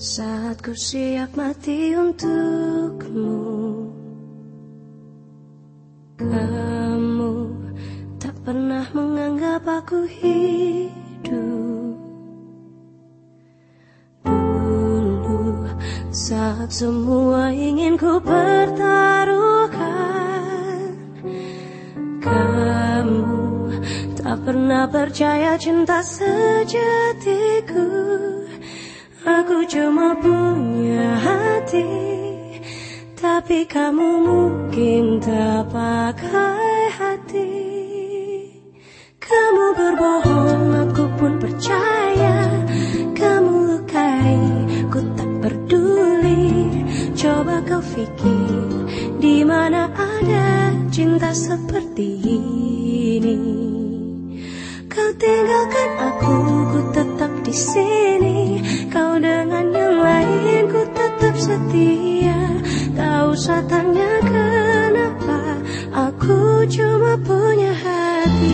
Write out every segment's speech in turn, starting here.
Saat ku siap mati untukmu, kamu tak pernah menganggap aku hidup. Dulu saat semua ingin ku pertaruhkan, kamu tak pernah percaya cinta sejatiku. Aku cuma punya hati, tapi kamu mungkin tak pakai hati. Kamu berbohong, aku pun percaya. Kamu lukai, ku tak peduli. Coba kau pikir, di mana ada cinta seperti ini? Kau tinggalkan aku, ku tetap di sini. Kau dengan yang lain, ku tetap setia. Tak usah tanya kenapa, aku cuma punya hati.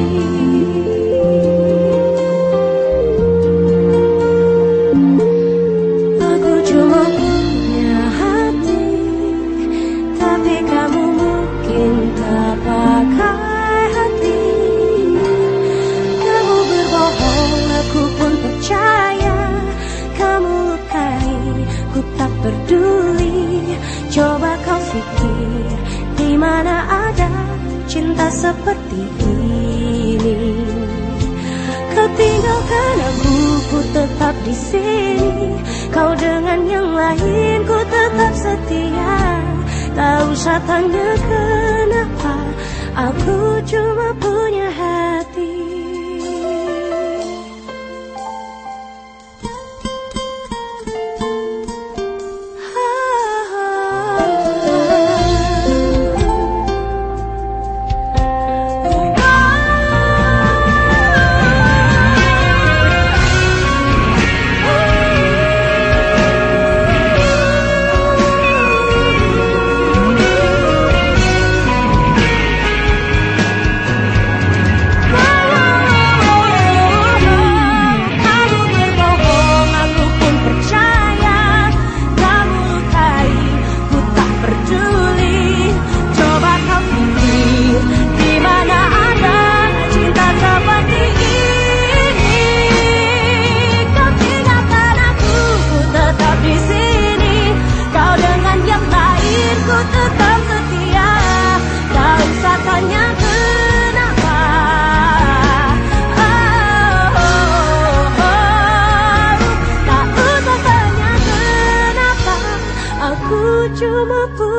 Aku cuma punya hati, tapi kamu mungkin tak pakai hati. Kamu berbohong, aku pun percaya. Kamu lukai, ku tak peduli. Coba kau pikir, di mana ada cinta seperti ini? Kau tinggalkan aku, ku tetap di sini. Kau dengan yang lain, ku tetap setia. Tak usah tanya kenapa, aku cuma punya hati. Cuma